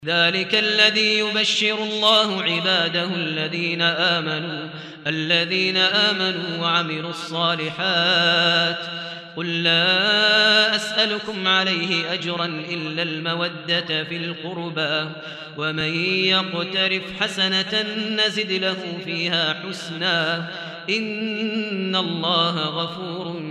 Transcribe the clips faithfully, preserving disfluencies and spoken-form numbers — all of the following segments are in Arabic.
ذلك الذي يبشر الله عباده الذين آمنوا الذين آمنوا وعملوا الصالحات قل لا أسألكم عليه أجرا إلا المودة في القربى ومن يقترف حسنة نزد له فيها حسنا إن الله غفور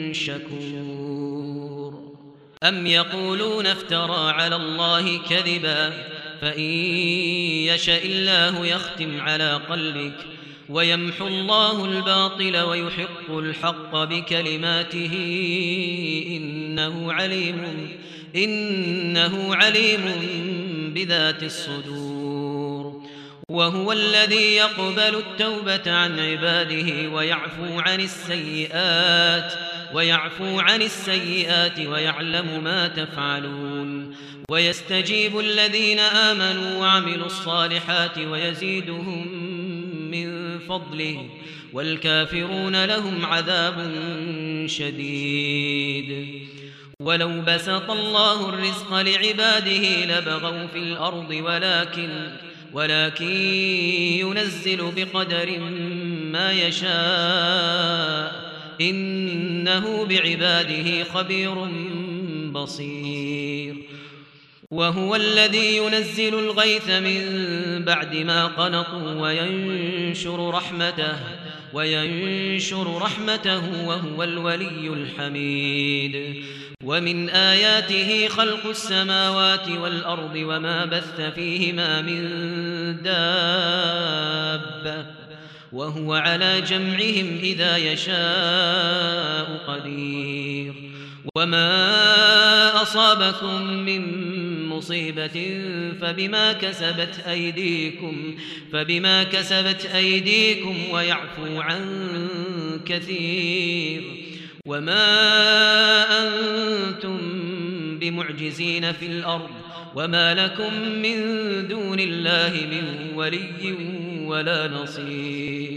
شكور. أم يقولون افترى على الله كذبا فإن يشاء الله يختم على قلبك ويمحو الله الباطل ويحق الحق بكلماته إنه عليم إنه عليم بذات الصدور. وهو الذي يقبل التوبة عن عباده ويعفو عن السيئات ويعفو عن السيئات ويعلم ما تفعلون ويستجيب الذين آمنوا وعملوا الصالحات ويزيدهم من فضله والكافرون لهم عذاب شديد. ولو بسط الله الرزق لعباده لبغوا في الأرض ولكن ولكن ينزل بقدر ما يشاء إنه بعباده خبير بصير. وهو الذي ينزل الغيث من بعد ما قنطوا وينشر رحمته وينشر رحمته وهو الولي الحميد. ومن آياته خلق السماوات والأرض وما بث فيهما من دابة وهو على جمعهم إذا يشاء قدير. وما أصابكم من مصيبة فبما كسبت أيديكم فبما كسبت أيديكم ويعفو عن كثير. وما أنتم بمعجزين في الأرض وما لكم من دون الله من ولي ولا نصير.